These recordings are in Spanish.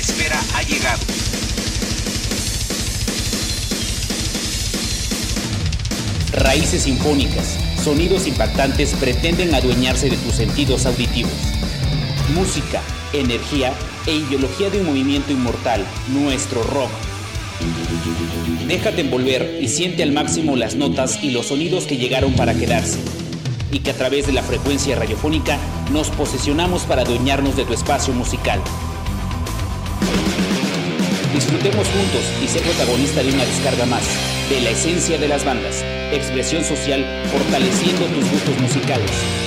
espera ha llegado. Raíces sinfónicas, sonidos impactantes pretenden adueñarse de tus sentidos auditivos. Música, energía e ideología de un movimiento inmortal, nuestro rock. Déjate envolver y siente al máximo las notas y los sonidos que llegaron para quedarse, y que a través de la frecuencia radiofónica nos posesionamos para adueñarnos de tu espacio musical. Disfrutemos juntos y sé protagonista de una descarga más de la esencia de las bandas, expresión social fortaleciendo tus gustos musicales.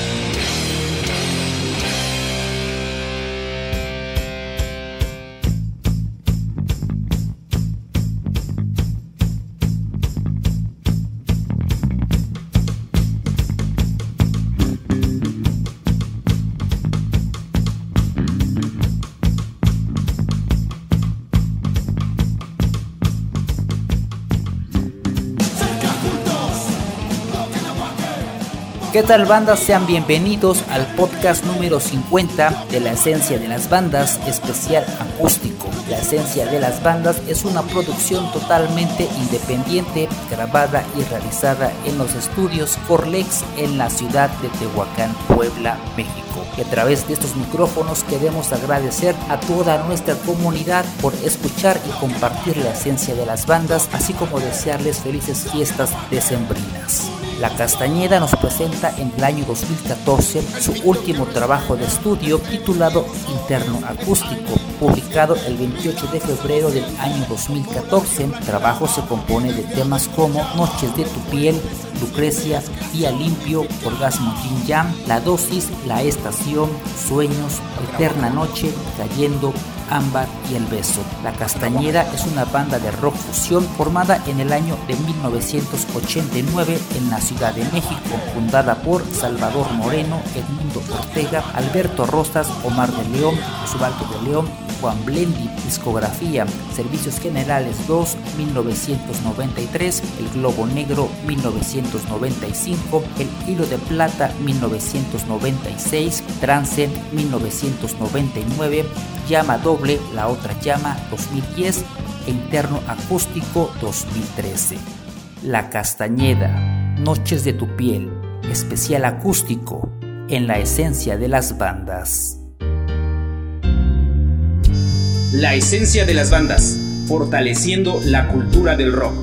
¿Qué tal, bandas? Sean bienvenidos al podcast número 50 de La Esencia de las Bandas, especial acústico. La Esencia de las Bandas es una producción totalmente independiente, grabada y realizada en los estudios Forlex en la ciudad de Tehuacán, Puebla, México. Y a través de estos micrófonos queremos agradecer a toda nuestra comunidad por escuchar y compartir la esencia de las bandas, así como desearles felices fiestas decembrinas. La Castañeda nos presenta en el año 2014 su último trabajo de estudio titulado Interno Acústico, publicado el 28 de febrero del año 2014. El trabajo se compone de temas como Noches de tu piel, Lucrecia, Día limpio, Orgasmo Yin Yang, La dosis, La estación, Sueños, Eterna noche, Cayendo, Ámbar y El beso. La Castañeda es una banda de rock fusión formada en el año de 1989 en la Ciudad de México, fundada por Salvador Moreno, Edmundo Ortega, Alberto Rosas, Omar de León, Osvaldo de León, Juan Blendi. Discografía: Servicios Generales 2, 1993, El Globo Negro, 1995, El Hilo de Plata, 1996, Trance, 1999, Llama Doble, La Otra Llama, 2010 e Interno Acústico, 2013. La Castañeda, Noches de tu piel, especial acústico en La Esencia de las Bandas. La esencia de las bandas, fortaleciendo la cultura del rock.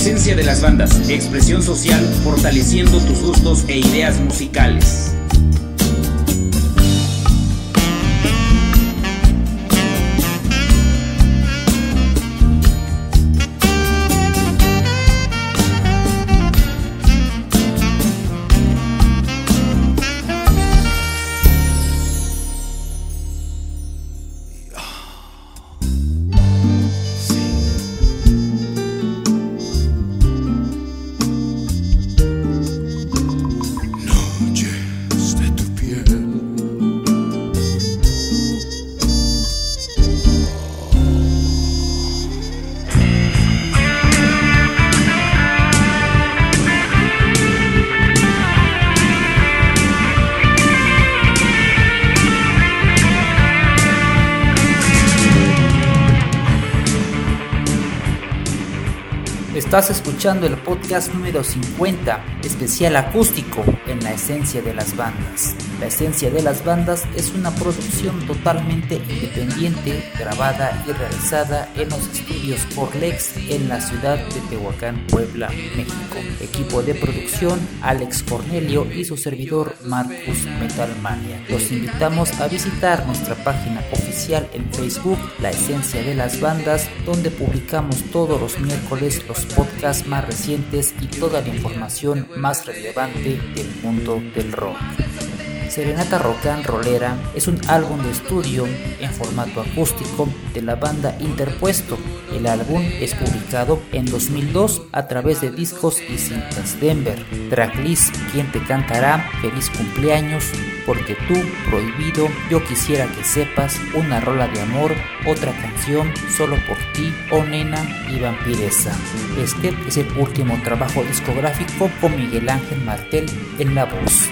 esencia de las bandas, expresión social, fortaleciendo tus gustos e ideas musicales. Estás escuchando el podcast número 50, especial acústico en la esencia de las bandas. La esencia de las bandas es una producción totalmente independiente, grabada y realizada en los estudios Corlex en la ciudad de Tehuacán, Puebla, México. Equipo de producción: Alex Cornelio y su servidor Marcus Metalmania. Los invitamos a visitar nuestra página oficial en Facebook, La Esencia de las Bandas, donde publicamos todos los miércoles los podcasts más recientes y toda la información más relevante del mundo del rock. Serenata Rock and Rollera es un álbum de estudio en formato acústico de la banda Interpuesto. El álbum es publicado en 2002 a través de Discos y Cintas Denver. Tracklist: ¿Quién te cantará? Feliz cumpleaños, Porque tú, Prohibido, Yo quisiera que sepas, Una rola de amor, Otra canción, Solo por ti, Oh nena y Vampiresa. Este es el último trabajo discográfico con Miguel Ángel Martel en la voz.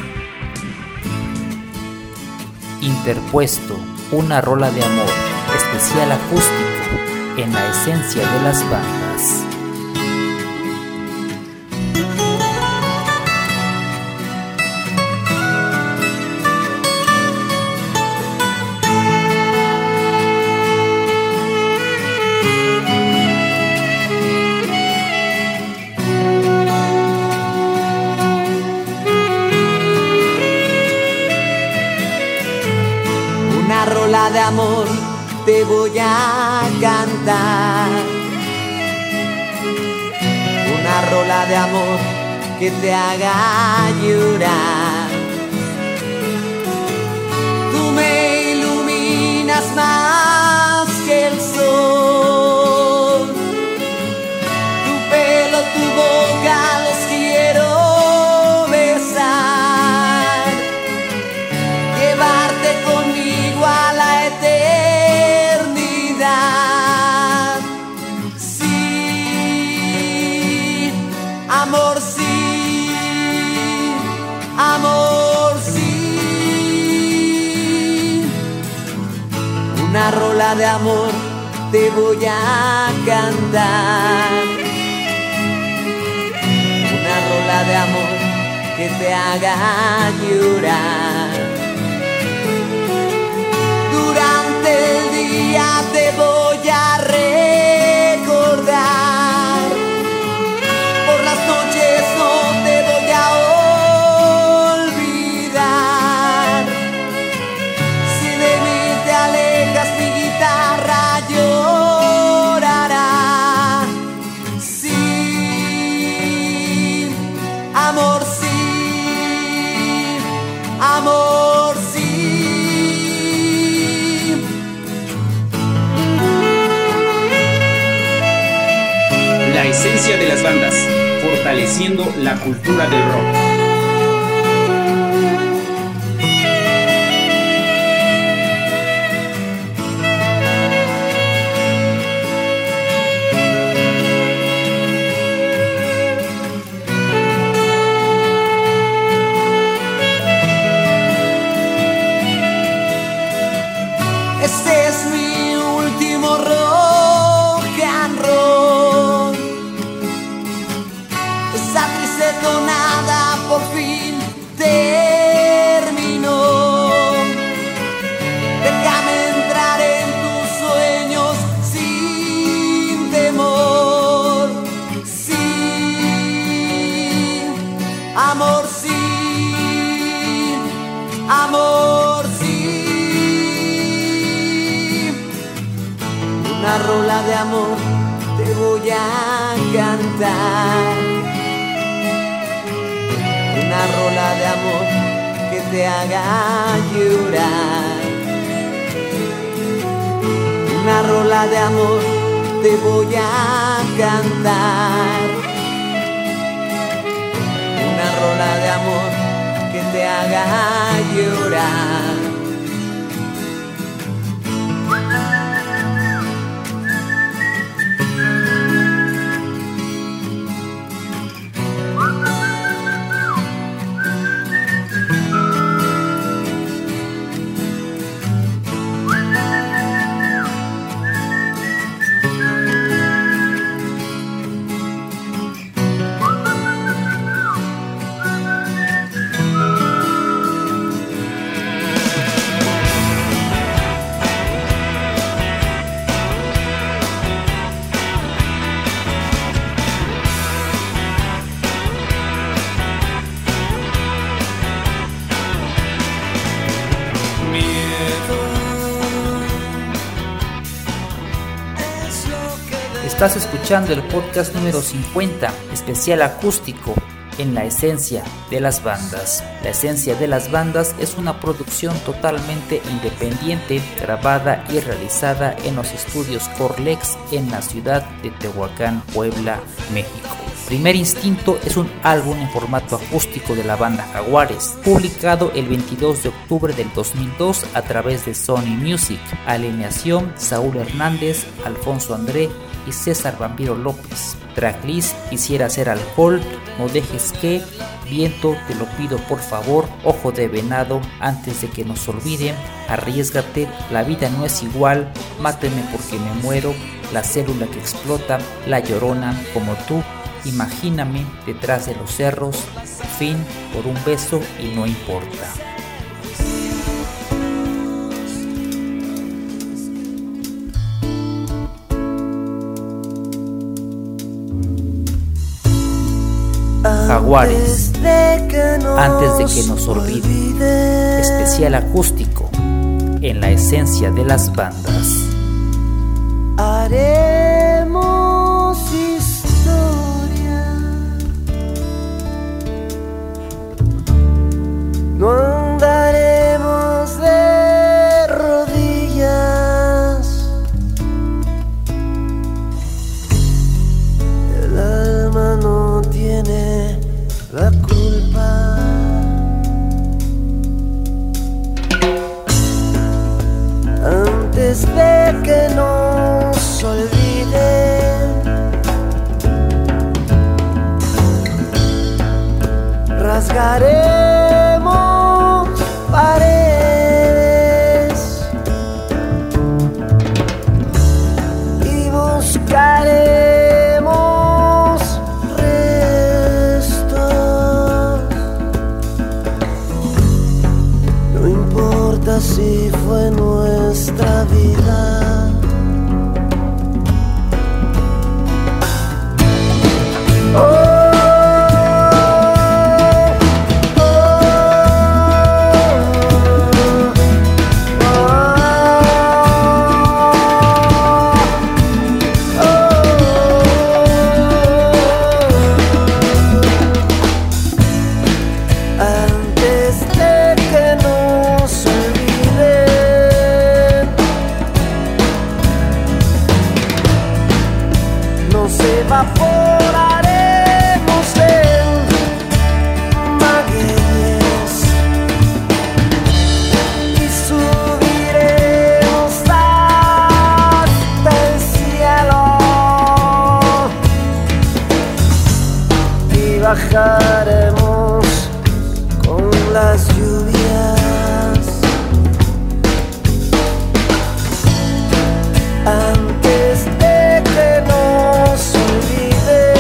Interpuesto, Una rola de amor, especial acústico en la esencia de las bandas. Una rola de amor te voy a cantar, una rola de amor que te haga llorar. Tú me iluminas más que el sol, tu pelo, tu boca, los quiero besar, llevarte conmigo a la eternidad. Sí, amor, sí, amor, sí. Una rola de amor te voy a cantar, una rola de amor que te haga llorar. Durante el día te voy a recordar, por las noches no te voy a olvidar. Si de mí te alejas, mi guitarra llorará. Sí, amor, sí, amor, sí. La esencia de las bandas, fortaleciendo la cultura del rock. Este es mi último rock and roll. Esa triste tonada rola de amor te voy a cantar. Una rola de amor que te haga llorar. Una rola de amor te voy a cantar. Una rola de amor que te haga llorar. Estás escuchando el podcast número 50, especial acústico, en la esencia de las bandas. La esencia de las bandas es una producción totalmente independiente, grabada y realizada en los estudios Corlex en la ciudad de Tehuacán, Puebla, México. Primer Instinto es un álbum en formato acústico de la banda Jaguares, publicado el 22 de octubre del 2002 a través de Sony Music. Alineación: Saúl Hernández, Alfonso André y César Vampiro López. Tracklist: Quisiera ser alcohol, No dejes que, Viento, Te lo pido por favor, Ojo de venado, Antes de que nos olviden, Arriésgate, La vida no es igual, Máteme porque me muero, La célula que explota, La llorona, Como tú, Imagíname, Detrás de los cerros, Fin, Por un beso y No importa. Jaguares, Antes de que nos olvide, especial acústico, en la esencia de las bandas. Haremos historia, no andaremos de rodillas, el alma no tiene la culpa. Antes de que nos olviden, rasgaremos paredes y buscaremos restos. No importa si fue nuestra vida. Evaporaremos en magueyes y subiremos hasta el cielo y bajaremos con las lluvias. Antes de que nos olvide,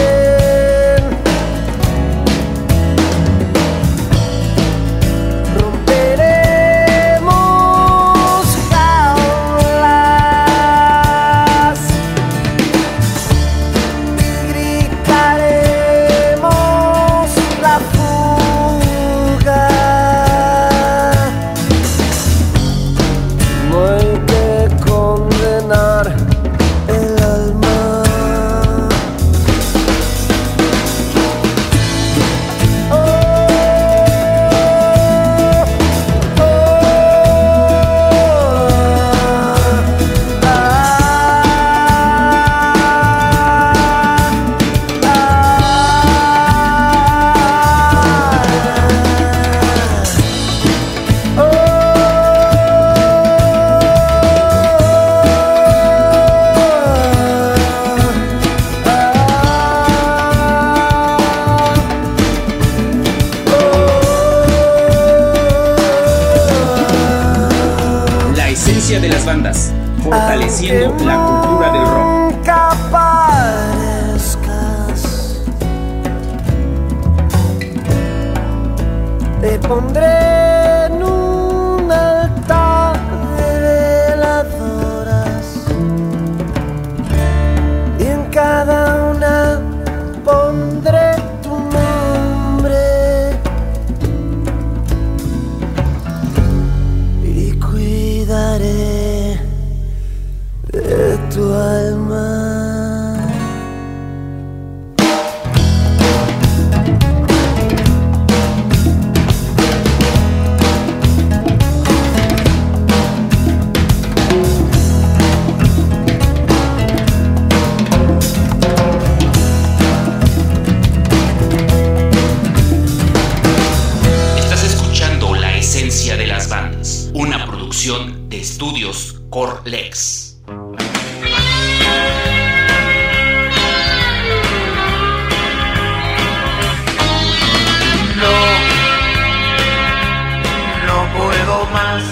las bandas, fortaleciendo la cultura del rock. Te pondré en un altar de veladoras y en cada una pondré tu nombre y cuidaré de tu alma. Una producción de Estudios Corlex. No puedo más.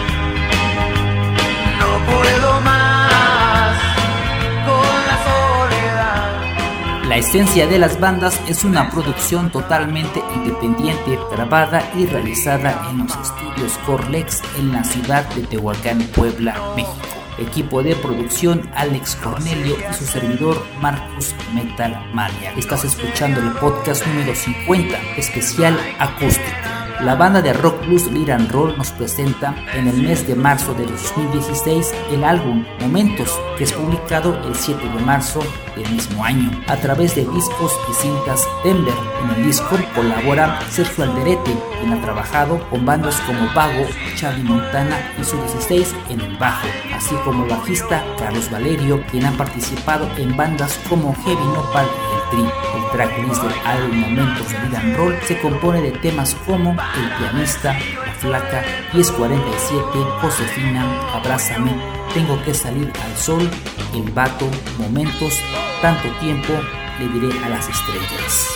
No puedo más con la soledad. La esencia de las bandas es una producción totalmente independiente, grabada y realizada en los estudios Corlex en la ciudad de Tehuacán, Puebla, México. Equipo de producción Alex Cornelio y su servidor Marcus Metal Mania. Estás escuchando el podcast número 50, especial acústico. La banda de rock blues Lira and Roll nos presenta en el mes de marzo de 2016 el álbum Momentos, que es publicado el 7 de marzo del mismo año a través de discos y cintas Denver. En el disco colabora Sergio Alderete, quien ha trabajado con bandas como Vago, Charlie Montana y Su 16 en el bajo, así como el bajista Carlos Valerio, quien ha participado en bandas como Heavy Nopal y el Tri. El tracklist del álbum Momentos de Lira and Roll se compone de temas como El pianista, La flaca, 1047, Josefina, Abrázame, Tengo que salir al sol, El vato, Momentos, Tanto tiempo, Le diré a las estrellas.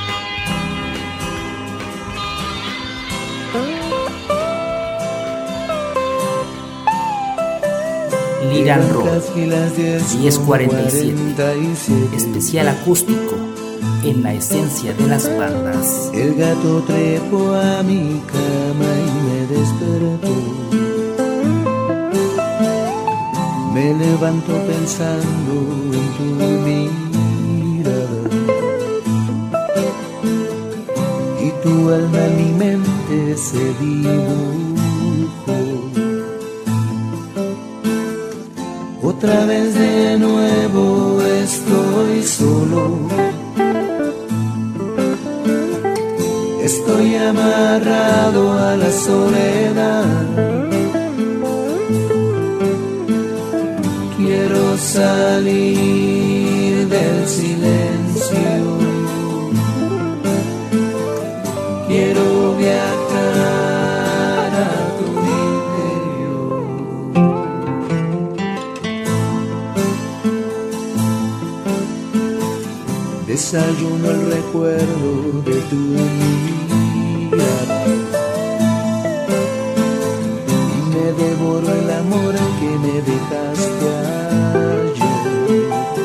Lira and Roll, 1047, especial acústico en la esencia de las bandas. El gato trepó a mi cama y me despertó. Me levanto pensando en tu mirada y tu alma en mi mente se dibujó. Otra vez de nuevo estoy solo. Estoy amarrado a la soledad. Quiero salir del silencio. Quiero viajar a tu interior. Desayuno el recuerdo de tu mirada y me devoro el amor que me dejaste ayer.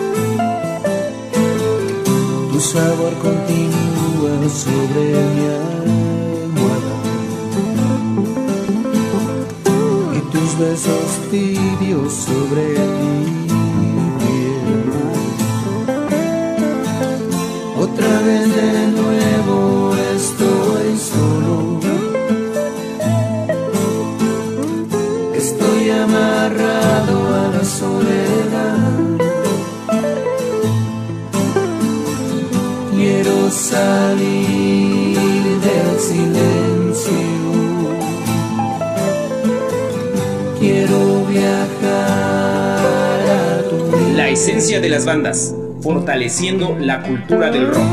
Tu sabor continúa sobre mi almohada y tus besos tibios sobre mi piel. Otra vez de nuevo estoy solo. Estoy amarrado a la soledad. Quiero salir del silencio. Quiero viajar a tu vida. La esencia de las bandas, fortaleciendo la cultura del rock.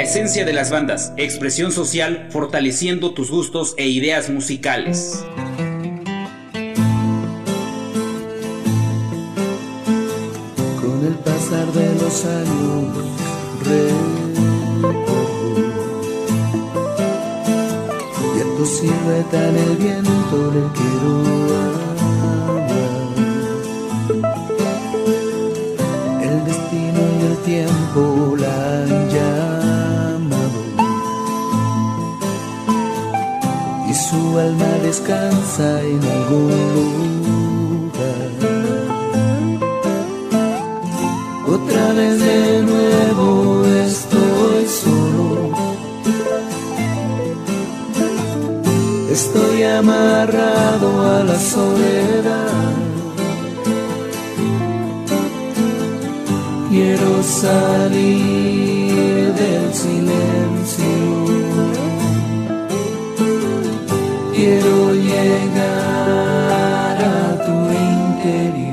La esencia de las bandas, expresión social, fortaleciendo tus gustos e ideas musicales. Con el pasar de los años, viendo silueta en el viento, le quiero hablar. El destino y el tiempo la han llamado y su alma descansa en algún lugar. Otra vez de nuevo estoy solo, estoy amarrado a la soledad. Quiero salir del silencio, quiero llegar a tu interior.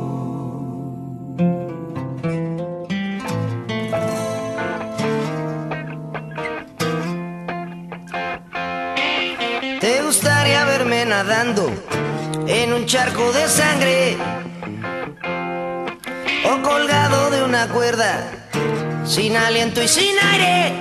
¿Te gustaría verme nadando en un charco de sangre? O colgado de una cuerda, sin aliento y sin aire.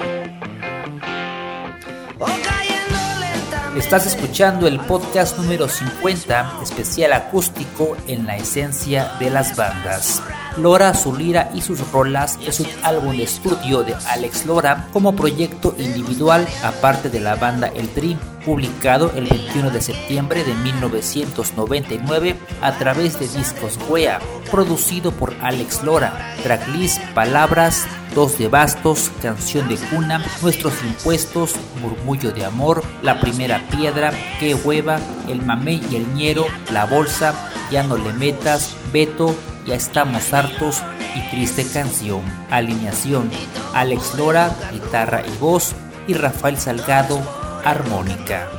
O cayendo lentamente. Estás escuchando el podcast número 50, especial acústico en la esencia de las bandas. Lora, su lira y sus rolas es un álbum de estudio de Alex Lora como proyecto individual, aparte de la banda El Tri, publicado el 21 de septiembre de 1999 a través de Discos Wea, producido por Alex Lora. Tracklist: Palabras, Dos de Bastos, Canción de Cuna, Nuestros Impuestos, Murmullo de Amor, La Primera Piedra, Qué Hueva, El Mamey y el Ñero, La Bolsa, Ya no le metas, Beto, Ya estamos hartos y Triste Canción. Alineación: Alex Lora, guitarra y voz, y Rafael Salgado, armónica.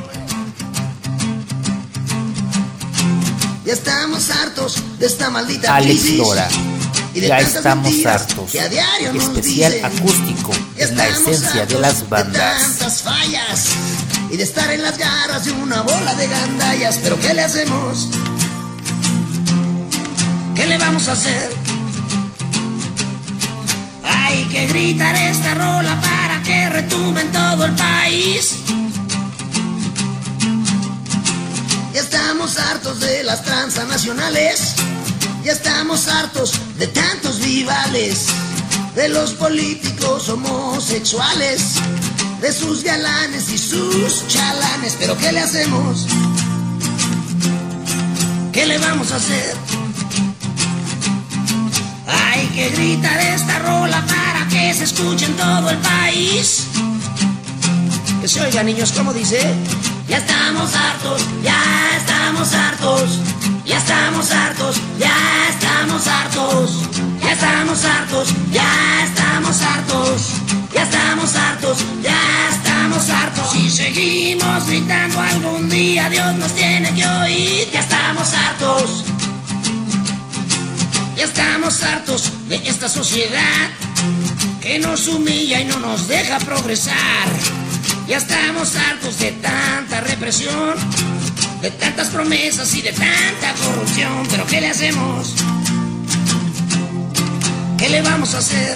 Ya estamos hartos de esta maldita Alex crisis. Lora, Y de Ya tantas estamos mentiras hartos. que a diario nos Especial dicen. acústico Ya en la estamos esencia de hartos las bandas. De tantas fallas y de estar en las garras de una bola de gandallas. Pero ¿qué le hacemos? ¿Qué le vamos a hacer? Hay que gritar esta rola para que retumbe en todo el país. Ya estamos hartos de las transnacionales. Ya estamos hartos de tantos vivales, de los políticos homosexuales, de sus galanes y sus chalanes. Pero ¿qué le hacemos? ¿Qué le vamos a hacer? Hay que gritar esta rola para que se escuche en todo el país. Que se oiga, niños, ¿cómo dice? Ya estamos hartos, ya estamos hartos. Ya estamos hartos, ya estamos hartos. Ya estamos hartos, ya estamos hartos. Ya estamos hartos, ya estamos hartos. Si seguimos gritando algún día Dios nos tiene que oír. Ya estamos hartos. Ya estamos hartos de esta sociedad que nos humilla y no nos deja progresar. Ya estamos hartos de tanta represión, de tantas promesas y de tanta corrupción. Pero ¿qué le hacemos? ¿Qué le vamos a hacer?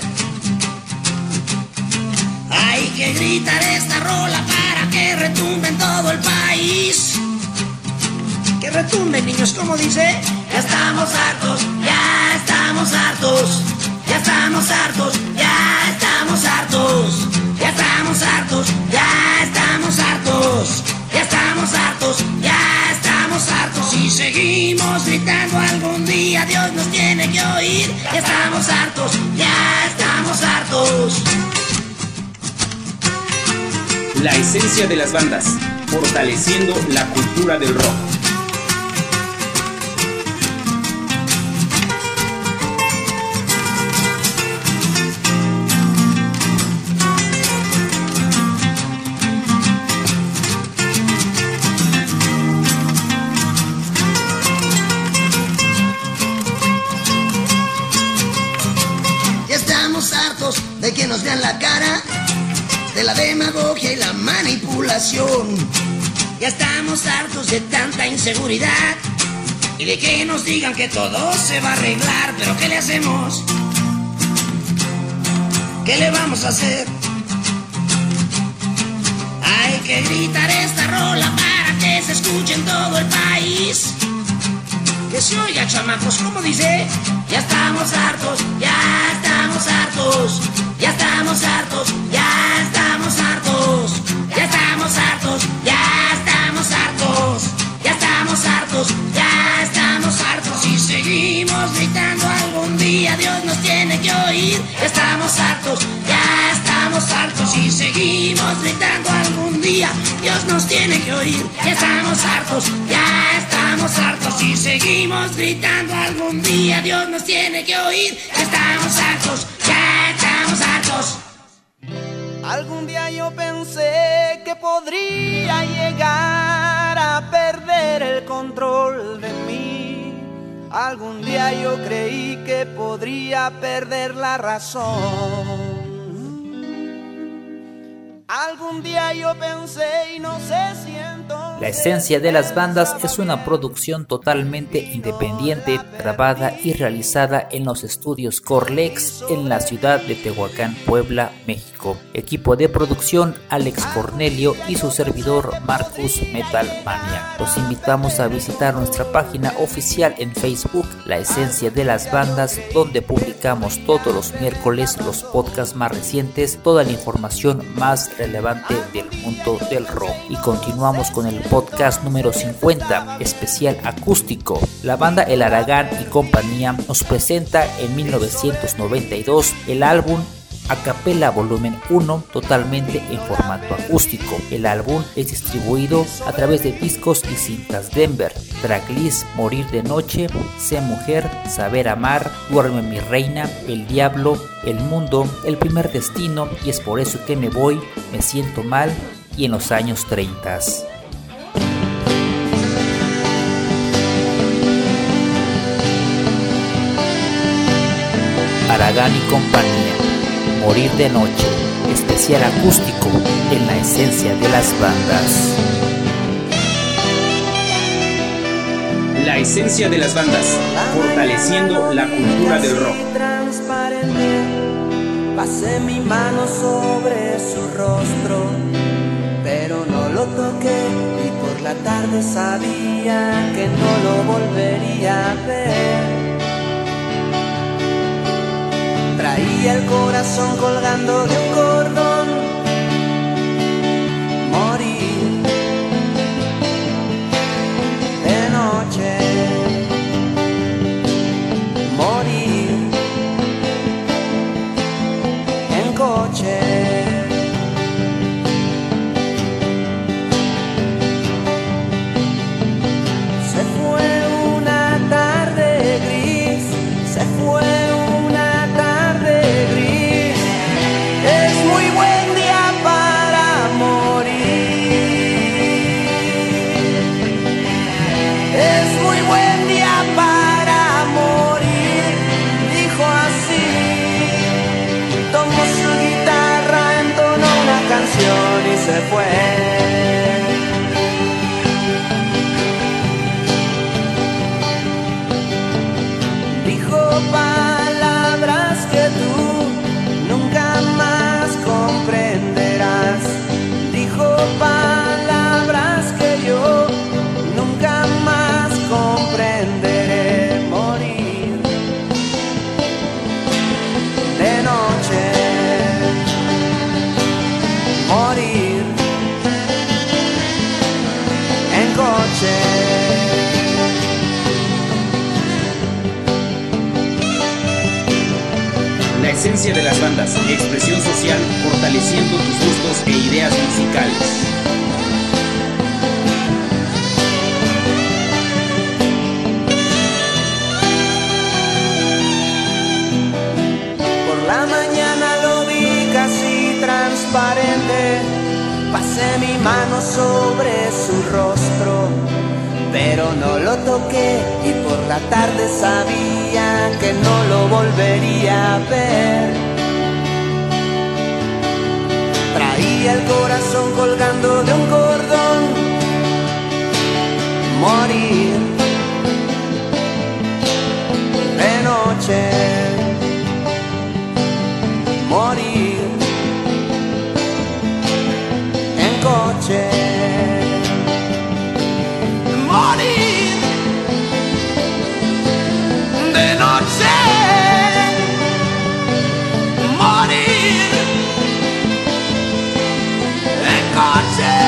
Hay que gritar esta rola para que retumbe en todo el país. Que retumbe, niños, ¿cómo dice? Ya estamos hartos, ya estamos hartos. Ya estamos hartos, ya estamos hartos. Ya estamos hartos, ya estamos hartos. Ya estamos hartos, ya estamos hartos. Si seguimos gritando algún día Dios nos tiene que oír. Ya estamos hartos, ya estamos hartos. La esencia de las bandas, fortaleciendo la cultura del rock. Ya estamos hartos de que nos vean la cara de la demagogia y la manipulación. Ya estamos hartos de tanta inseguridad y de que nos digan que todo se va a arreglar. Pero ¿qué le hacemos? ¿Qué le vamos a hacer? Hay que gritar esta rola para que se escuche en todo el país. Que se oiga, chamacos, ¿cómo dice? Ya estamos hartos, ya estamos hartos, ya estamos hartos, ya estamos hartos, ya estamos hartos, ya estamos hartos, ya estamos hartos, ya estamos hartos. Y seguimos gritando, algún día Dios nos tiene que oír. Ya estamos hartos, ya estamos hartos. Y seguimos gritando, algún día Dios nos tiene que oír. Ya estamos hartos, ya estamos hartos. Y seguimos gritando, algún día Dios nos tiene que oír. Ya estamos hartos, ya estamos hartos. Algún día yo pensé que podría llegar a perder el control de mí. Algún día yo creí que podría perder la razón. Algún día yo pensé y no sé si entonces... La esencia de las bandas es una producción totalmente independiente, grabada y realizada en los estudios Corlex en la ciudad de Tehuacán, Puebla, México. Equipo de producción Alex Cornelio y su servidor Marcus Metal Mania. Los invitamos a visitar nuestra página oficial en Facebook, La Esencia de las Bandas, donde publicamos todos los miércoles los podcasts más recientes, toda la información más relevante del mundo del rock. Y continuamos con el podcast número 50, especial acústico. La banda El Aragán y compañía nos presenta en 1992 el álbum Acapella Volumen 1, totalmente en formato acústico. El álbum es distribuido a través de discos y cintas Denver. Tracklist: Morir de Noche, Sé Mujer, Saber Amar, Duerme mi Reina, El Diablo, El Mundo, El Primer Destino y Es por eso que me voy, Me siento mal y En los años 30. Aragán y compañía, Morir de Noche, especial acústico en La Esencia de las Bandas. La Esencia de las Bandas, fortaleciendo la cultura del rock. Transparente, pasé mi mano sobre su rostro, pero no lo toqué y por la tarde sabía que no lo volvería a ver. Traía el corazón colgando de un cordón. Morir de noche. Morir en coche. Se fue una tarde gris. Se fue una tarde gris. Es muy buen día para morir. Es muy buen día para morir. Dijo así. Tomó su guitarra, entonó una canción y se fue. Dijo palabras que tú nunca más comprenderás. Dijo palabras que yo nunca más comprenderé. Morir de noche. Morir en coche. La Esencia de las Bandas, expresión social, fortaleciendo tus gustos e ideas musicales. Por la mañana lo vi casi transparente. Pasé mi mano sobre su rostro, pero no lo toqué y por la tarde sabía que no lo volvería a ver. Traía colgando de un cordón. Morir de noche, morir en coche, morir de noche, morir en coche.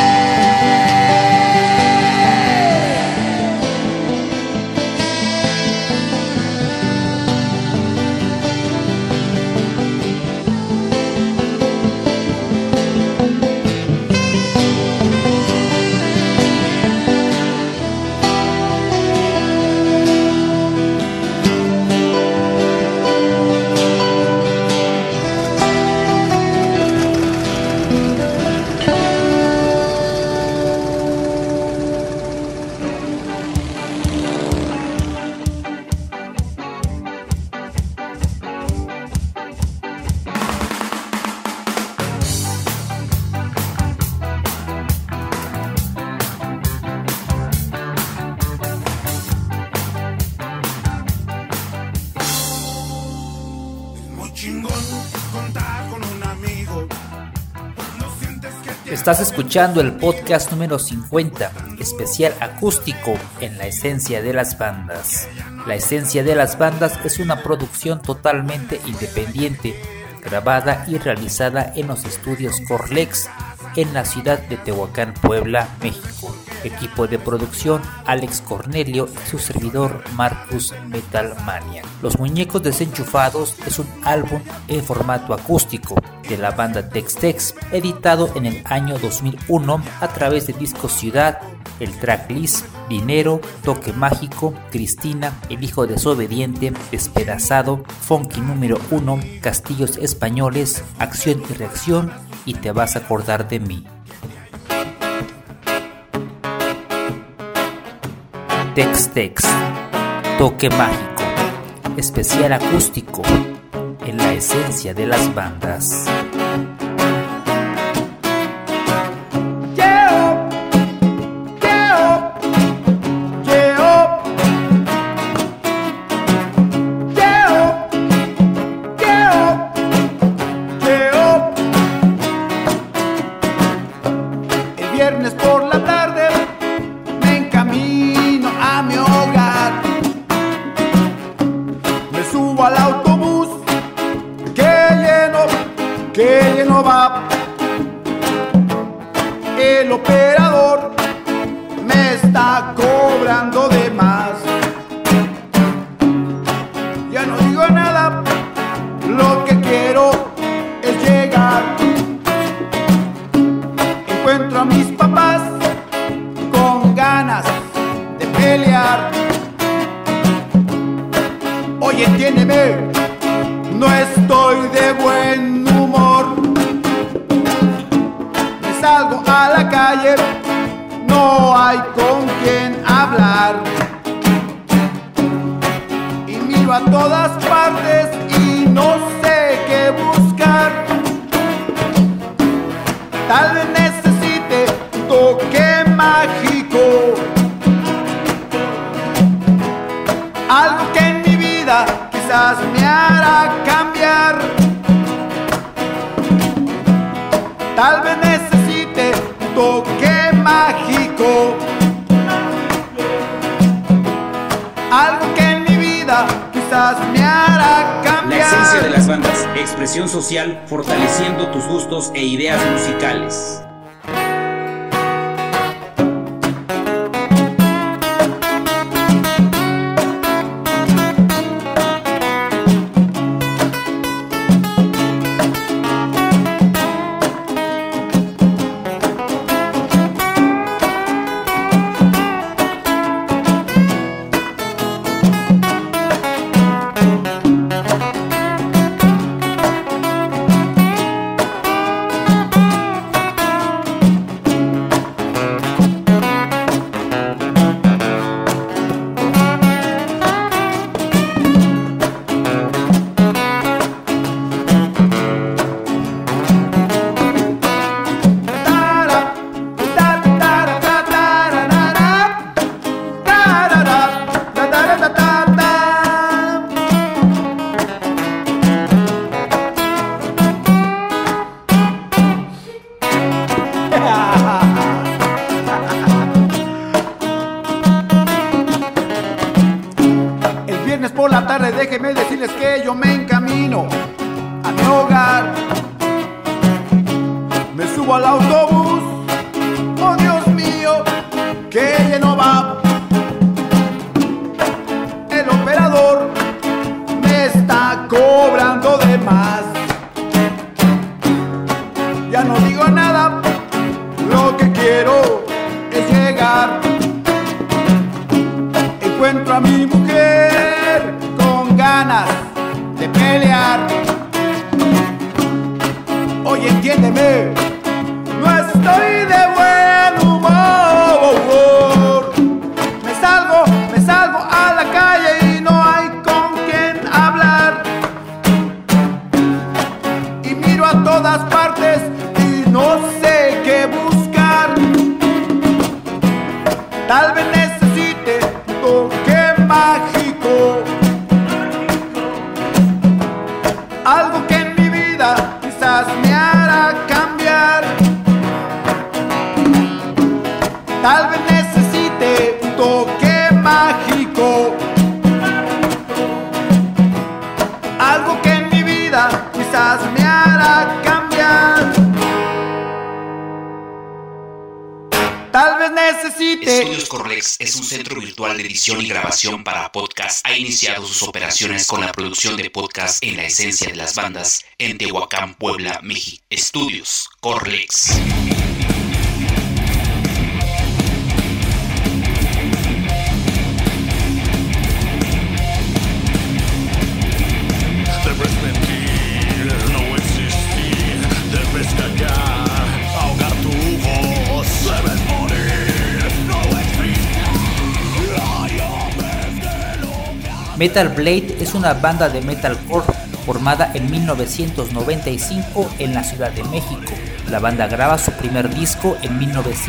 Estás escuchando el podcast número 50, especial acústico en la esencia de las bandas. La esencia de las bandas es una producción totalmente independiente, grabada y realizada en los estudios Corlex en la ciudad de Tehuacán, Puebla, México. Equipo de producción: Alex Cornelio y su servidor Marcus Metalmania. Los Muñecos Desenchufados es un álbum en formato acústico de la banda Tex-Tex, editado en el año 2001 a través de Discos Ciudad. El tracklist: Dinero, Toque Mágico, Cristina, El Hijo Desobediente, Despedazado, Funky número 1, Castillos Españoles, Acción y Reacción y Te Vas a Acordar de Mí. Tex-Tex, Toque Mágico, especial acústico en la esencia de las bandas. El viernes por la tarde me encamino a mi hogar. Me subo al autobús que lleno va. El operador me está cobrando de más. Ya no digo nada, lo que quiero es llegar. Encuentro a mis papás con ganas de pelear. Oye, entiéndeme, no estoy de buen humor. Me salgo a la calle, no hay con quien hablar. Y miro a todas partes y no sé qué buscar. Tal vez necesite un toque mágico, algo que en mi vida quizás me hará cambiar. Tal vez necesite un toque mágico, algo que en mi vida quizás me hará cambiar. La esencia de las bandas, expresión social, fortaleciendo tus gustos e ideas musicales. yo me encamino a mi hogar. Me subo al autobús, oh Dios mío, que lleno va. El operador me está cobrando de más. Ya no digo nada, lo que quiero es llegar. Encuentro a mi mujer con ganas de pelear. Oye, entiéndeme, no estoy de buen humor. Me salgo a la calle y no hay con quien hablar. Y miro a todas partes y no sé qué buscar. Tal vez necesite un toque mágico, algo que en mi vida quizás me hará cambiar. Tal vez necesite un toque mágico, algo que en mi vida quizás me hará cambiar. Tal vez necesite. Estudios Corlex es un centro virtual de edición y grabación para podcast. Ha iniciado sus operaciones con la producción de podcast en la esencia de las bandas en Tehuacán, Puebla, México. Estudios Corlex. Debes mentir, no existir, debes callar, ahogar tu voz, debes morir, no existe. Hay hombres que lo... Metal Blade es una banda de metalcore formada en 1995 en la Ciudad de México. La banda graba su primer disco en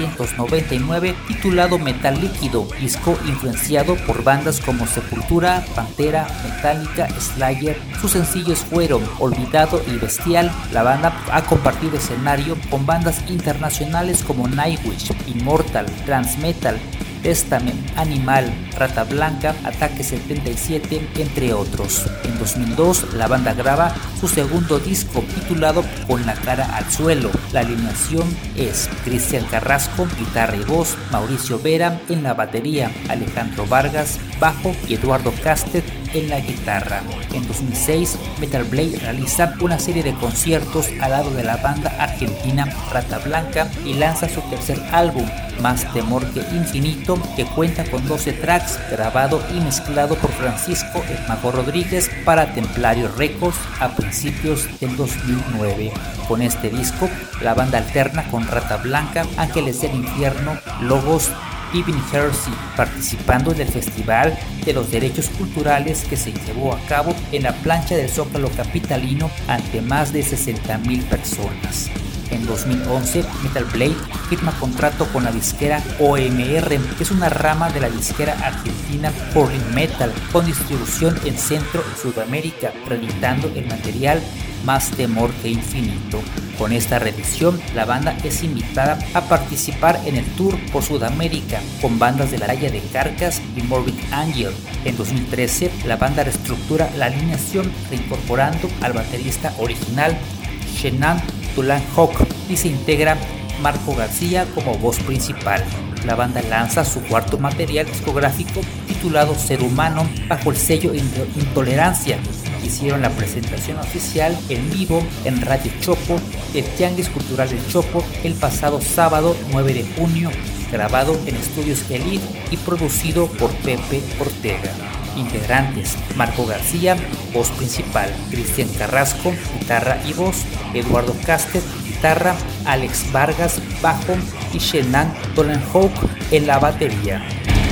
1999 titulado Metal Líquido, disco influenciado por bandas como Sepultura, Pantera, Metallica, Slayer. Sus sencillos fueron Olvidado y Bestial. La banda ha compartido escenario con bandas internacionales como Nightwish, Immortal, Transmetal, Testament, Animal, Rata Blanca, Ataque 77, entre otros. En 2002, la banda graba su segundo disco titulado Con la cara al suelo. La alineación es Cristian Carrasco, guitarra y voz, Mauricio Vera en la batería, Alejandro Vargas, bajo y Eduardo Castet en la guitarra. En 2006, Metal Blade realiza una serie de conciertos al lado de la banda argentina Rata Blanca y lanza su tercer álbum, Más Temor que Infinito, que cuenta con 12 tracks, grabado y mezclado por Francisco El Mago Rodríguez para Templario Records a principios del 2009. Con este disco, la banda alterna con Rata Blanca, Ángeles del Infierno, Logos, Divine Heresy, participando en el Festival de los Derechos Culturales que se llevó a cabo en la plancha del Zócalo capitalino ante más de 60,000 personas. En 2011, Metal Blade firma contrato con la disquera OMR, que es una rama de la disquera argentina Forlin Metal, con distribución en Centro y Sudamérica, reeditando el material Más Temor que Infinito. Con esta reedición, la banda es invitada a participar en el tour por Sudamérica con bandas de la talla de Carcass y Morbid Angel. En 2013, la banda reestructura la alineación reincorporando al baterista original Shenan Tulan-Hawk y se integra Marco García como voz principal. La banda lanza su cuarto material discográfico titulado Ser Humano bajo el sello Intolerancia. Hicieron la presentación oficial en vivo en Radio Chopo del Tianguis Cultural del Chopo el pasado sábado 9 de junio, grabado en Estudios Elite y producido por Pepe Ortega. Integrantes: Marco García, voz principal; Cristian Carrasco, guitarra y voz; Eduardo Castet, guitarra; Alex Vargas, bajo y Shenan Tulan-Hawk en la batería.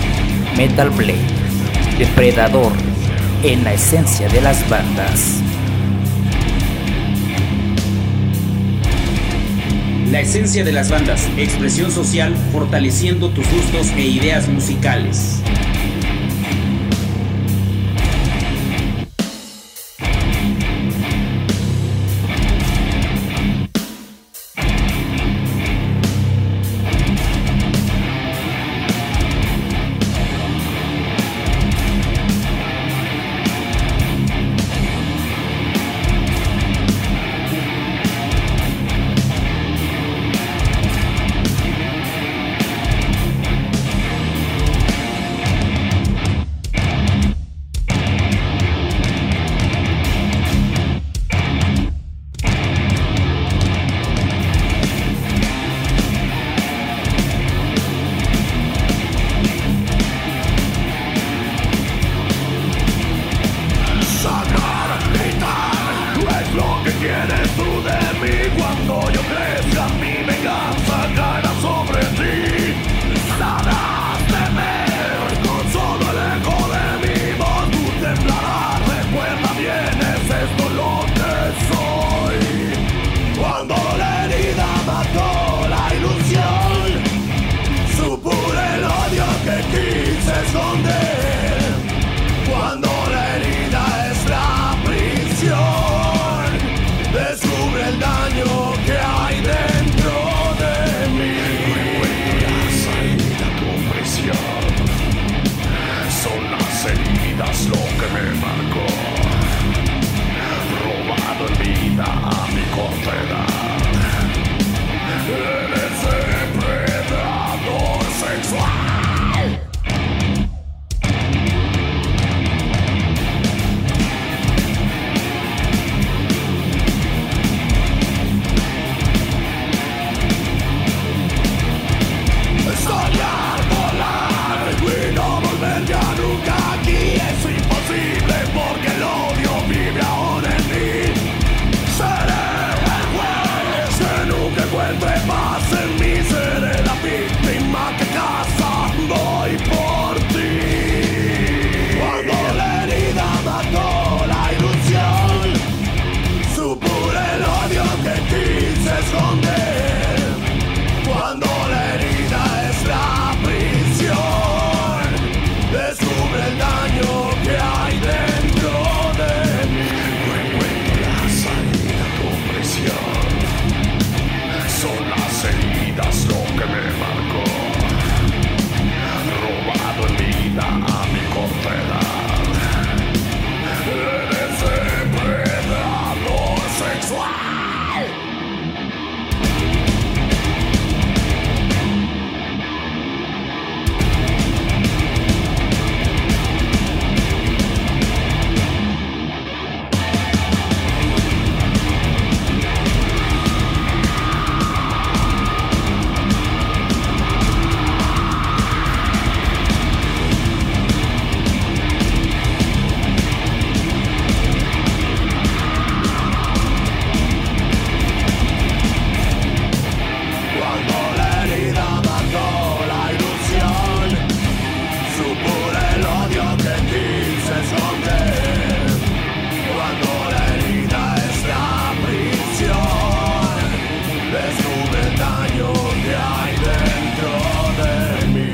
Metal Blade, depredador en la esencia de las bandas. La esencia de las bandas, expresión social, fortaleciendo tus gustos e ideas musicales. que quieres tú de mí. Cuando yo crezca mi venganza caerá sobre ti. Sabrás temer con solo el eco de mi voz. Tú temblarás, recuerda bien, es esto lo que soy. Cuando la herida mató la ilusión, supure el odio que quise esconder. Cuando la herida es la prisión, descubre el daño que hay dentro de mí. Recuerdas herida tu prisión, son las heridas lo que me marcó. Robado en vida a mi corta edad, eres depredador sexual. Soñar, volar y no volver ya nunca aquí es imposible porque el odio vive ahora en mí. Seré el juez que nunca encuentre paz en mí. Seré la víctima que caza, voy por ti. Cuando la herida mató la ilusión, supure el odio que quise esconder. Cuando la herida es la prisión, descubre el daño que hay dentro de mí. Recuerdas herida tu prisión, son las heridas lo que me marcó. Robado en vida a mi corta edad, eres depredador sexual. Cuando la herida mató la ilusión, supure el odio que quise esconder. Cuando la herida es la prisión, descubre el daño que hay dentro de mí.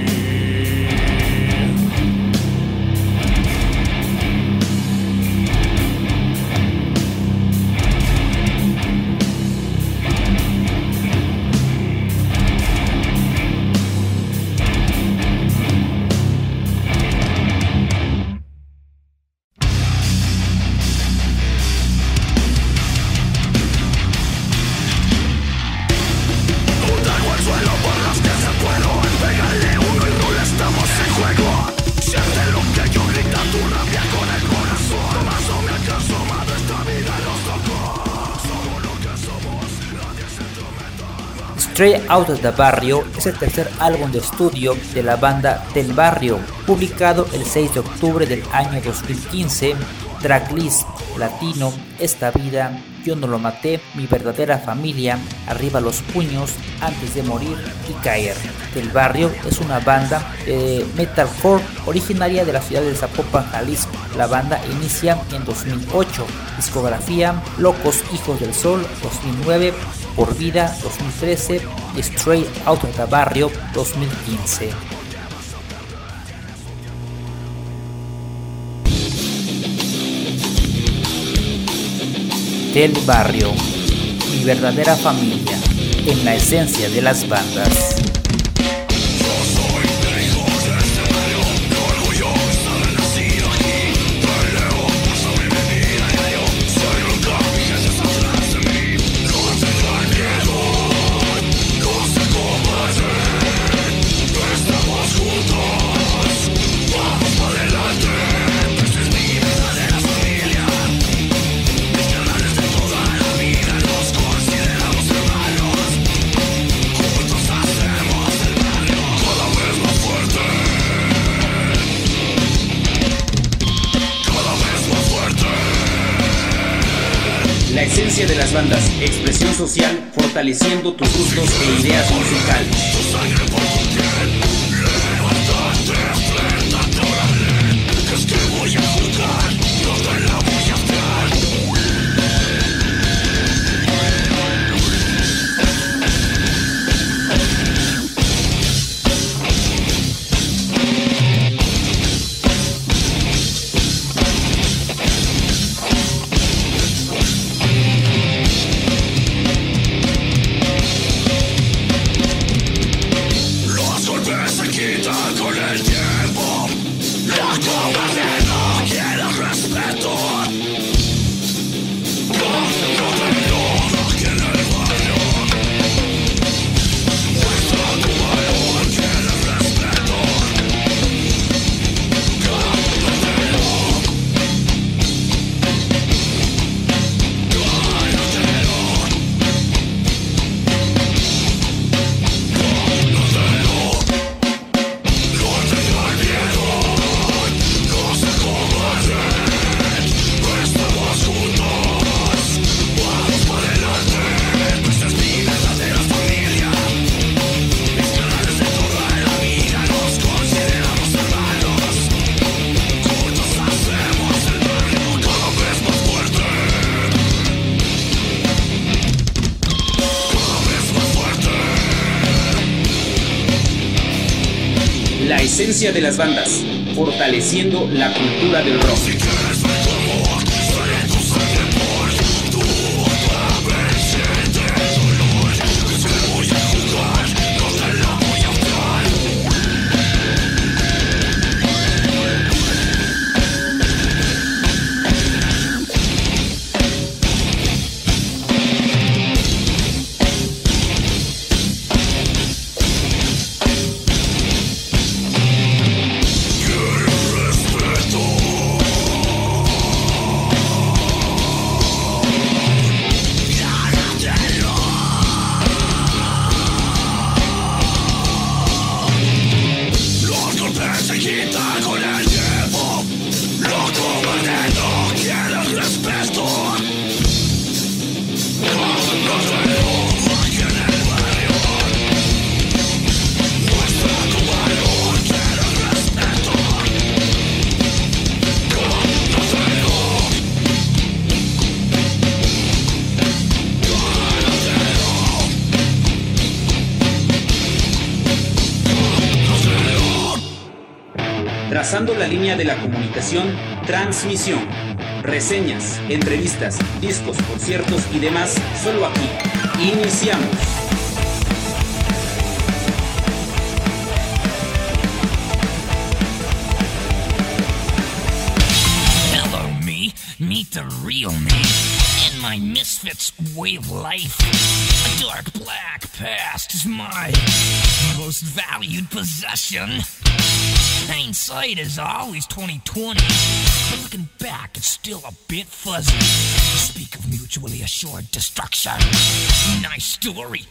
Traigo el suelo por las que se puedo. Pégale uno y rule, estamos en juego. Siente lo que yo grita, tu rabia con el corazón. Más o me alcanzó, más de esta vida los tocó. Somos lo que somos, nadie se entrometa. Straight Outta Da Barrio es el tercer álbum de estudio de la banda Del Barrio, publicado el 6 de octubre del año 2015. Tracklist: Latino, Esta Vida, Yo No Lo Maté, Mi Verdadera Familia, Arriba los Puños, Antes de Morir y Caer. Del Barrio es una banda de metalcore originaria de la ciudad de Zapopan, Jalisco. La banda inicia en 2008. Discografía: Locos Hijos del Sol 2009, Por Vida 2013 y Straight Outta Da Barrio 2015. Del Barrio, Mi Verdadera Familia, en la esencia de las bandas. Juntos hacemos esencia de las bandas, expresión social, fortaleciendo tus gustos e ideas musicales. La esencia de las bandas, fortaleciendo la cultura del rock. Trazando la línea de la comunicación, transmisión, reseñas, entrevistas, discos, conciertos y demás, solo aquí. Iniciamos. Hello, me. Meet the real me. In my misfits way of life. A dark black past is my most valued possession. Hindsight is always 20/20, but looking back, it's still a bit fuzzy. Speak of mutually assured destruction. Nice story.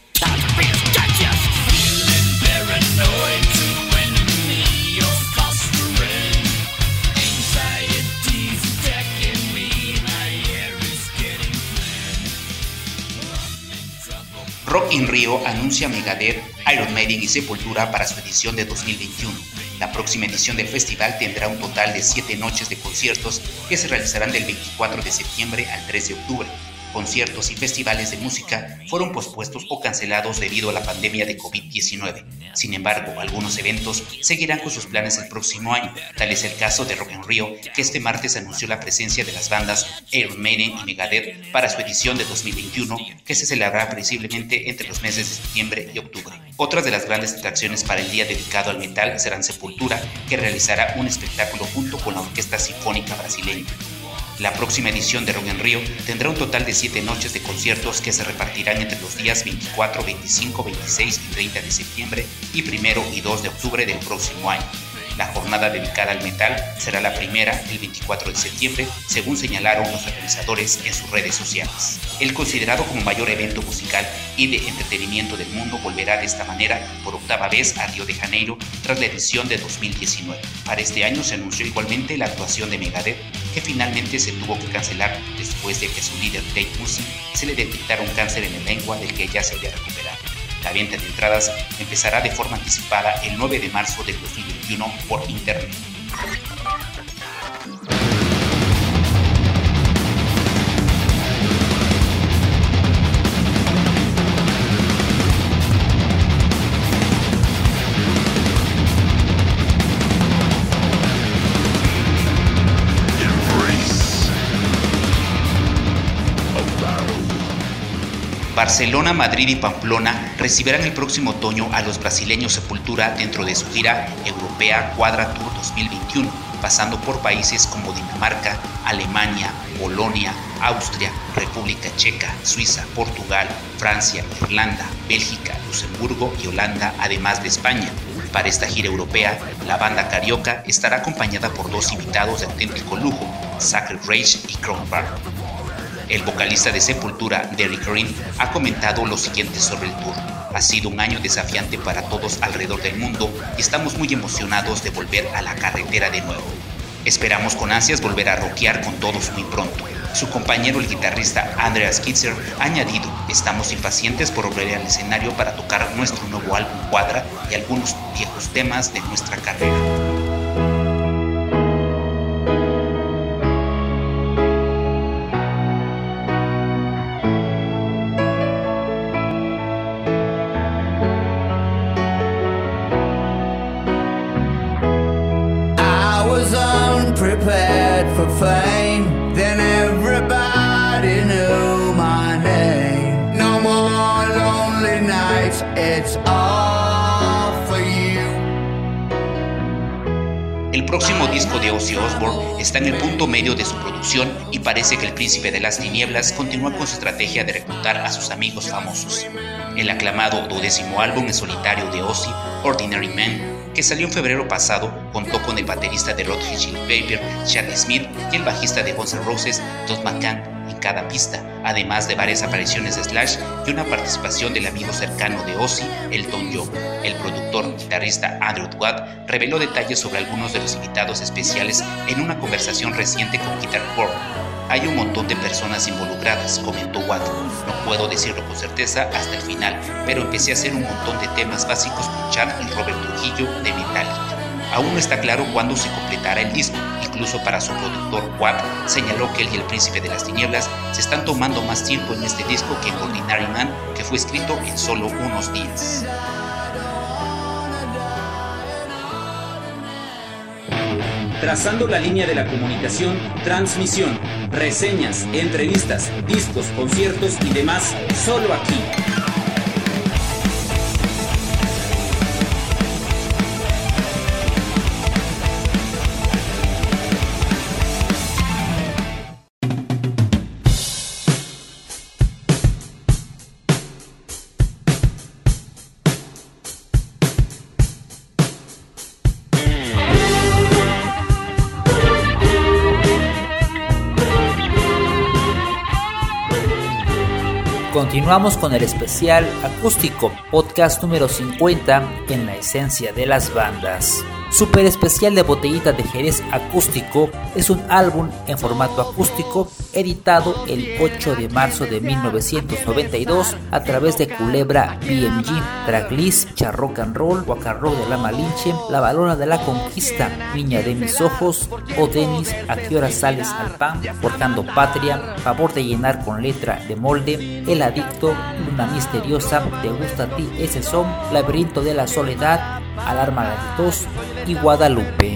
Feeling paranoid to enemy of fostering. Anxiety's attacking me. My air is getting thin. I'm in trouble. Rock in Rio anuncia Megadeth, Iron Maiden y Sepultura para su edición de 2021. La próxima edición del festival tendrá un total de 7 noches de conciertos que se realizarán del 24 de septiembre al 3 de octubre. Conciertos y festivales de música fueron pospuestos o cancelados debido a la pandemia de COVID-19. Sin embargo, algunos eventos seguirán con sus planes el próximo año. Tal es el caso de Rock in Rio, que este martes anunció la presencia de las bandas Iron Maiden y Megadeth para su edición de 2021, que se celebrará previsiblemente entre los meses de septiembre y octubre. Otras de las grandes atracciones para el día dedicado al metal serán Sepultura, que realizará un espectáculo junto con la Orquesta Sinfónica Brasileña. La próxima edición de Rock in Rio tendrá un total de 7 noches de conciertos que se repartirán entre los días 24, 25, 26 y 30 de septiembre y 1 y 2 de octubre del próximo año. La jornada dedicada al metal será la primera el 24 de septiembre, según señalaron los organizadores en sus redes sociales. El considerado como mayor evento musical y de entretenimiento del mundo volverá de esta manera por octava vez a Río de Janeiro tras la edición de 2019. Para este año se anunció igualmente la actuación de Megadeth, que finalmente se tuvo que cancelar después de que su líder Dave Mustaine se le detectara un cáncer en la lengua del que ya se había recuperado. La venta de entradas empezará de forma anticipada el 9 de marzo del 2021 por internet. Barcelona, Madrid y Pamplona recibirán el próximo otoño a los brasileños Sepultura dentro de su gira europea Quadra Tour 2021, pasando por países como Dinamarca, Alemania, Polonia, Austria, República Checa, Suiza, Portugal, Francia, Irlanda, Bélgica, Luxemburgo y Holanda, además de España. Para esta gira europea, la banda carioca estará acompañada por dos invitados de auténtico lujo, Sacred Rage y Crown Bar. El vocalista de Sepultura, Derek Green, ha comentado lo siguiente sobre el tour. Ha sido un año desafiante para todos alrededor del mundo y estamos muy emocionados de volver a la carretera de nuevo. Esperamos con ansias volver a rockear con todos muy pronto. Su compañero, el guitarrista Andreas Kitzer, ha añadido: estamos impacientes por volver al escenario para tocar nuestro nuevo álbum Quadra y algunos viejos temas de nuestra carrera. Prepared for fame, then everybody knew my name. No more lonely nights, it's all for you. El próximo disco de Ozzy Osbourne está en el punto medio de su producción y parece que el Príncipe de las Tinieblas continúa con su estrategia de reclutar a sus amigos famosos. El aclamado 12º álbum en solitario de Ozzy, Ordinary Man, que salió en febrero pasado, contó con el baterista de Red Hot Chili Peppers, Chad Smith, y el bajista de Guns N' Roses, Todd McCann, en cada pista, además de varias apariciones de Slash y una participación del amigo cercano de Ozzy, Elton John. El productor guitarrista Andrew Watt reveló detalles sobre algunos de los invitados especiales en una conversación reciente con Guitar World. Hay un montón de personas involucradas, comentó Watt. No puedo decirlo con certeza hasta el final, pero empecé a hacer un montón de temas básicos con Chad y Robert Trujillo de Metallica. Aún no está claro cuándo se completará el disco. Incluso para su productor, Watt señaló que él y el Príncipe de las Tinieblas se están tomando más tiempo en este disco que en Ordinary Man, que fue escrito en solo unos días. Trazando la línea de la comunicación, transmisión, reseñas, entrevistas, discos, conciertos y demás, solo aquí. Continuamos con el especial acústico, podcast número 50 en la esencia de las bandas. Super especial de Botellita de Jerez acústico es un álbum en formato acústico editado el 8 de marzo de 1992 a través de Culebra BMG, Tracklist, Charrock and Roll, Guacarro de la Malinche, La Balona de la Conquista, Niña de mis ojos, O Denis, ¿a qué hora sales al pan?, Forjando Patria, Favor de llenar con letra de molde, El Adicto, Luna Misteriosa, Te gusta a ti ese son, Laberinto de la Soledad, Alarma de tos y Guadalupe.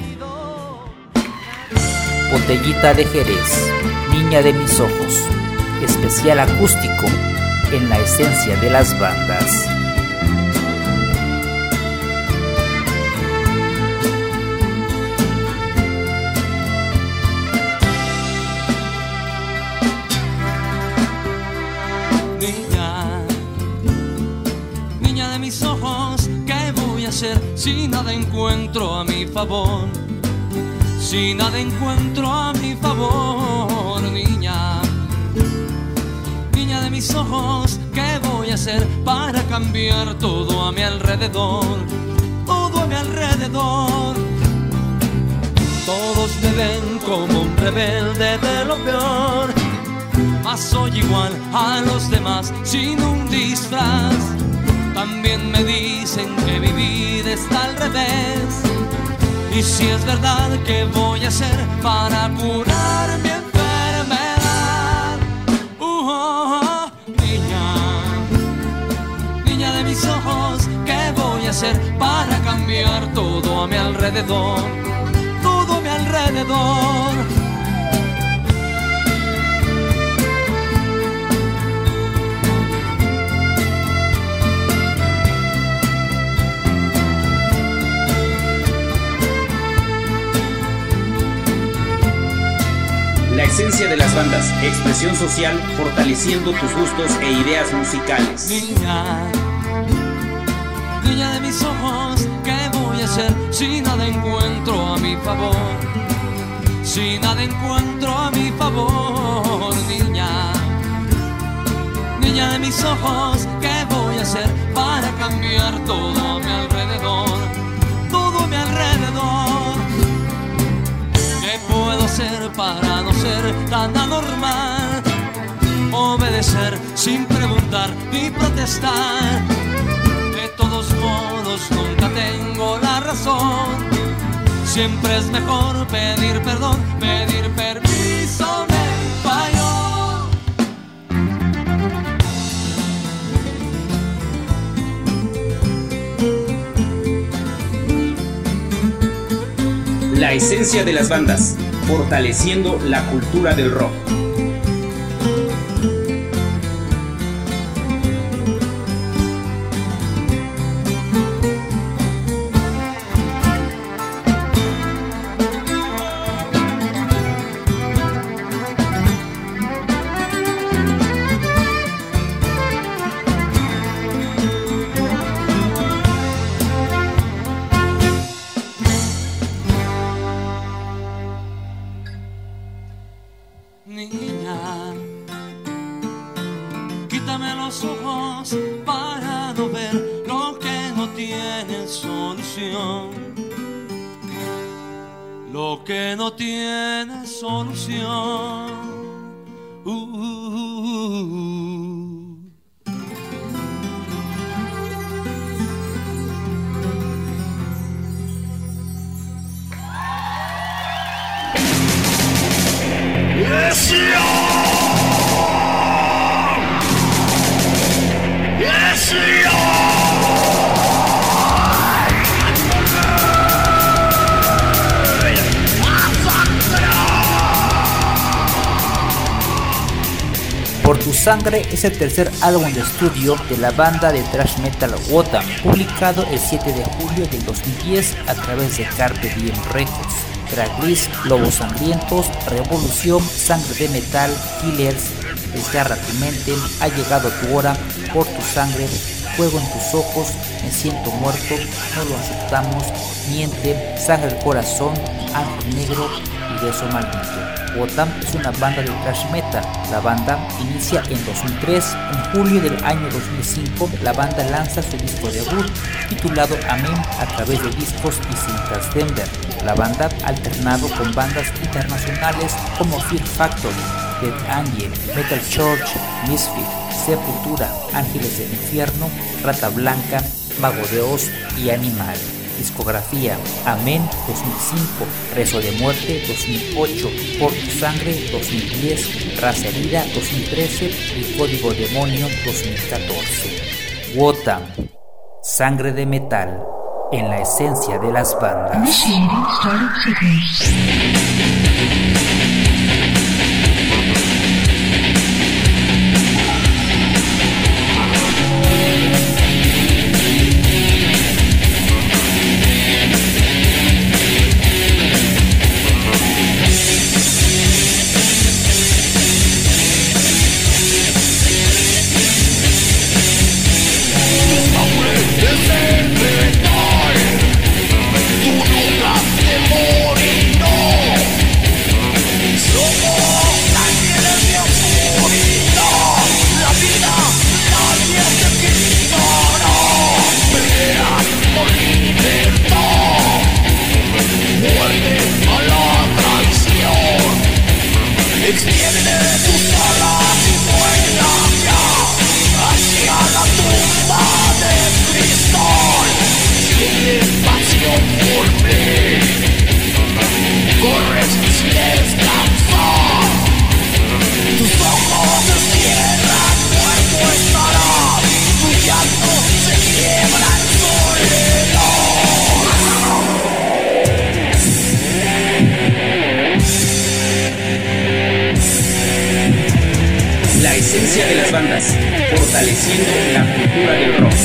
Botellita de Jerez, Niña de mis ojos, especial acústico en la esencia de las bandas. Niña de mis ojos, ¿qué voy a hacer si nada encuentro a mi favor? Si nada encuentro a mi favor, niña, niña de mis ojos, ¿qué voy a hacer para cambiar todo a mi alrededor? Todo a mi alrededor. Todos me ven como un rebelde de lo peor, mas soy igual a los demás sin un disfraz. También me dicen que mi vida está al revés. Y si es verdad, ¿qué voy a hacer para curar mi enfermedad? Niña, niña de mis ojos, ¿qué voy a hacer para cambiar todo a mi alrededor? Todo a mi alrededor. La esencia de las bandas, expresión social, fortaleciendo tus gustos e ideas musicales. Niña, niña de mis ojos, ¿qué voy a hacer si nada encuentro a mi favor? Si nada encuentro a mi favor, niña, niña de mis ojos, ¿qué voy a hacer para cambiar todo a mi alrededor? Todo a mi alrededor. ¿Qué puedo hacer para no ser tan anormal? Obedecer sin preguntar ni protestar. De todos modos nunca tengo la razón. Siempre es mejor pedir perdón, pedir permiso me falló. La esencia de las bandas, fortaleciendo la cultura del rock. Niña, quítame los ojos para no ver lo que no tiene solución. Lo que no tiene solución. Yes, yes, Por tu sangre es el tercer álbum de estudio de la banda de thrash metal Wotan, publicado el 7 de julio del 2010 a través de Carpe Diem Records. Tracklist: Lobos Sangrientos, Revolución, Sangre de Metal, Killers, Desgarra tu mente, Ha llegado tu hora, Por tu sangre, Fuego en tus ojos, Me siento muerto, No lo aceptamos, Miente, Sangre al corazón, Ángel negro y Beso maldito. Wotan es una banda de thrash metal. La banda inicia en 2003. En julio del año 2005, la banda lanza su disco debut titulado Amén a través de discos y cintas Denver. La banda ha alternado con bandas internacionales como Fear Factory, Dead Angel, Metal Church, Misfit, Sepultura, Ángeles del Infierno, Rata Blanca, Mago de Oz y Animal. Discografía: Amén 2005, Rezo de Muerte 2008, Por tu sangre 2010, Raza herida 2013 y Código Demonio 2014. Wotan, Sangre de Metal, en la esencia de las bandas. Desde fortaleciendo la cultura del rock.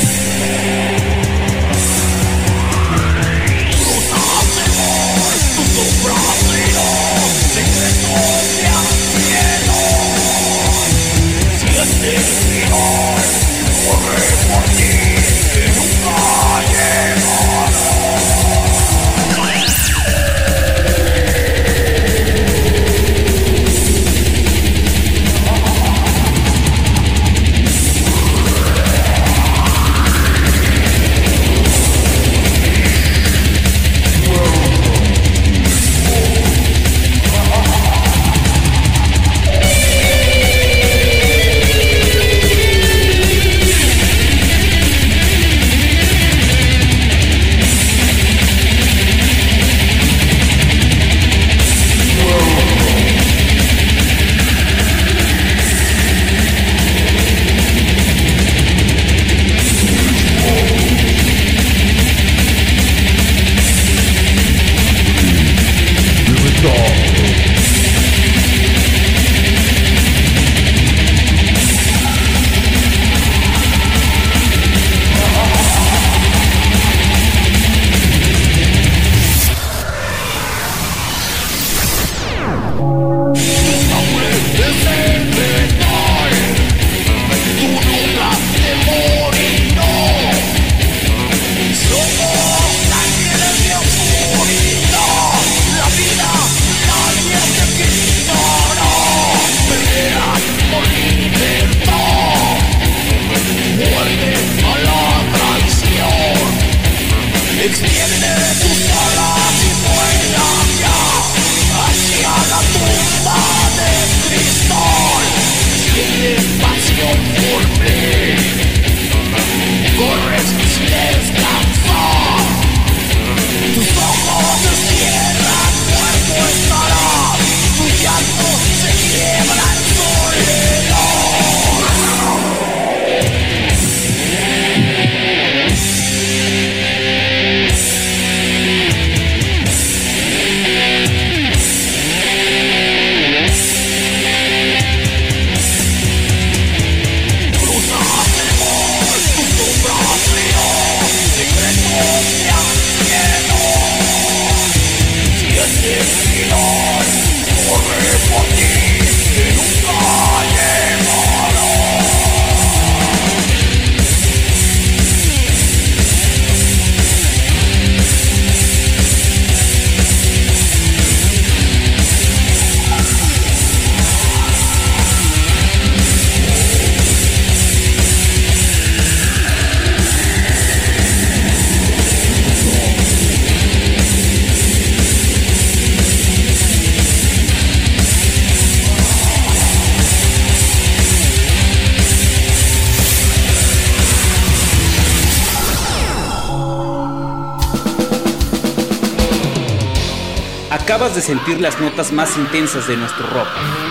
Acabas de sentir las notas más intensas de nuestro rock.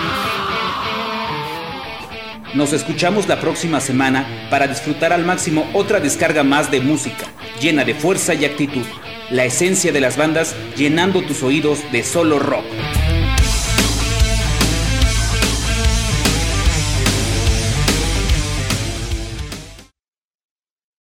Nos escuchamos la próxima semana para disfrutar al máximo otra descarga más de música, llena de fuerza y actitud. La esencia de las bandas llenando tus oídos de solo rock.